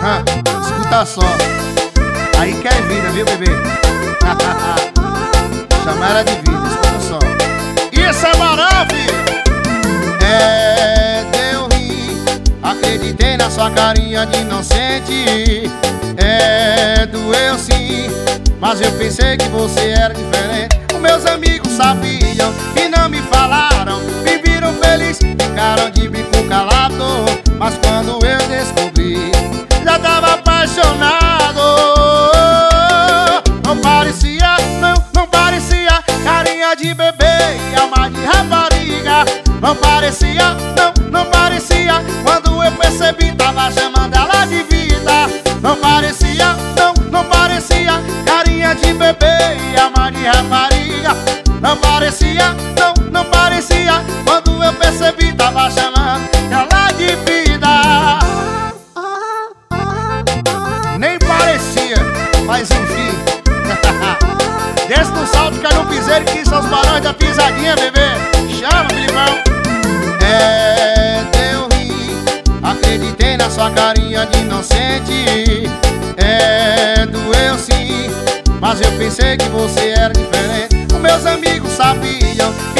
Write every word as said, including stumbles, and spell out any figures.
Hã, escuta só. Aí quer vida, viu, bebê? Chama ela de vida, escuta só. Isso é moral, filho. É, deu rim, acreditei na sua carinha de inocente. É, doeu sim, mas eu pensei que você era diferente. Os meus amigos sabiam e não me falaram. Me viram feliz, ficaram de bico calado. Mas quando eu descobri, já tava apaixonado. Não parecia, não, não parecia carinha de bebê e alma de rapariga. Não parecia, não, não parecia. Quando eu percebi, tava chamando ela de vida. Não parecia, não, não parecia carinha de bebê e alma de rapariga. Não parecia, não, não parecia. Quando eu percebi, tava chamando ela de vida. Nem parecia, mas enfim. Desce no salto, cai no piseiro, que são os barões da pisadinha, bebê. Chama, Filipão. É, deu rim, acreditei na sua carinha de inocente. É, doeu sim, mas eu pensei que você era diferente. Os meus amigos sabiam